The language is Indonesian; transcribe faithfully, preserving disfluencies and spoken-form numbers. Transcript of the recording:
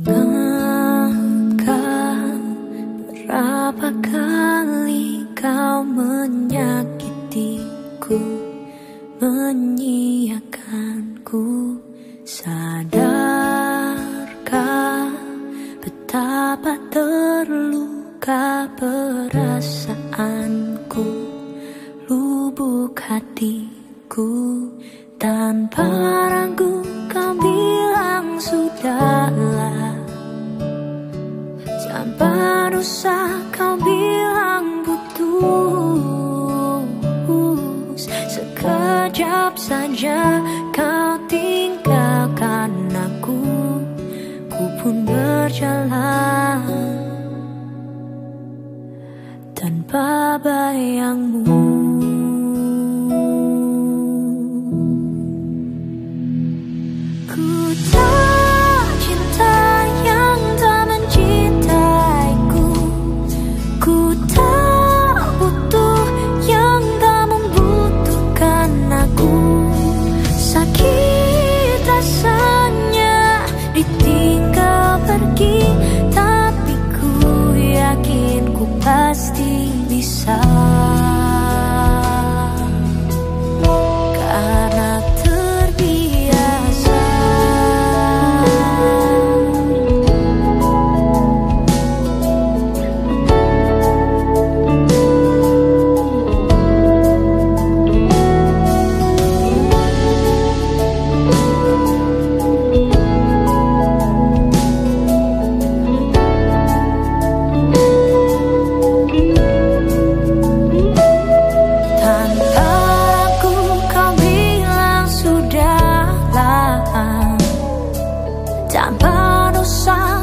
Ingatkah berapa kali kau menyakitiku, menyiakanku? Sadarkah betapa terluka perasaanku, lubuk hatiku? Tanpa ragu kau bilang sudahlah, tanpa dosa kau bilang putus. Sekejap saja kau tinggalkan aku, ku pun berjalan tanpa bayangmu. Ku tak cinta yang tak mencintaiku, ku tak butuh yang tak membutuhkan aku. Sakit rasanya ditinggal pergi, tapi ku yakin ku pasti bisa. Karena terbiasa. Tanpa dosa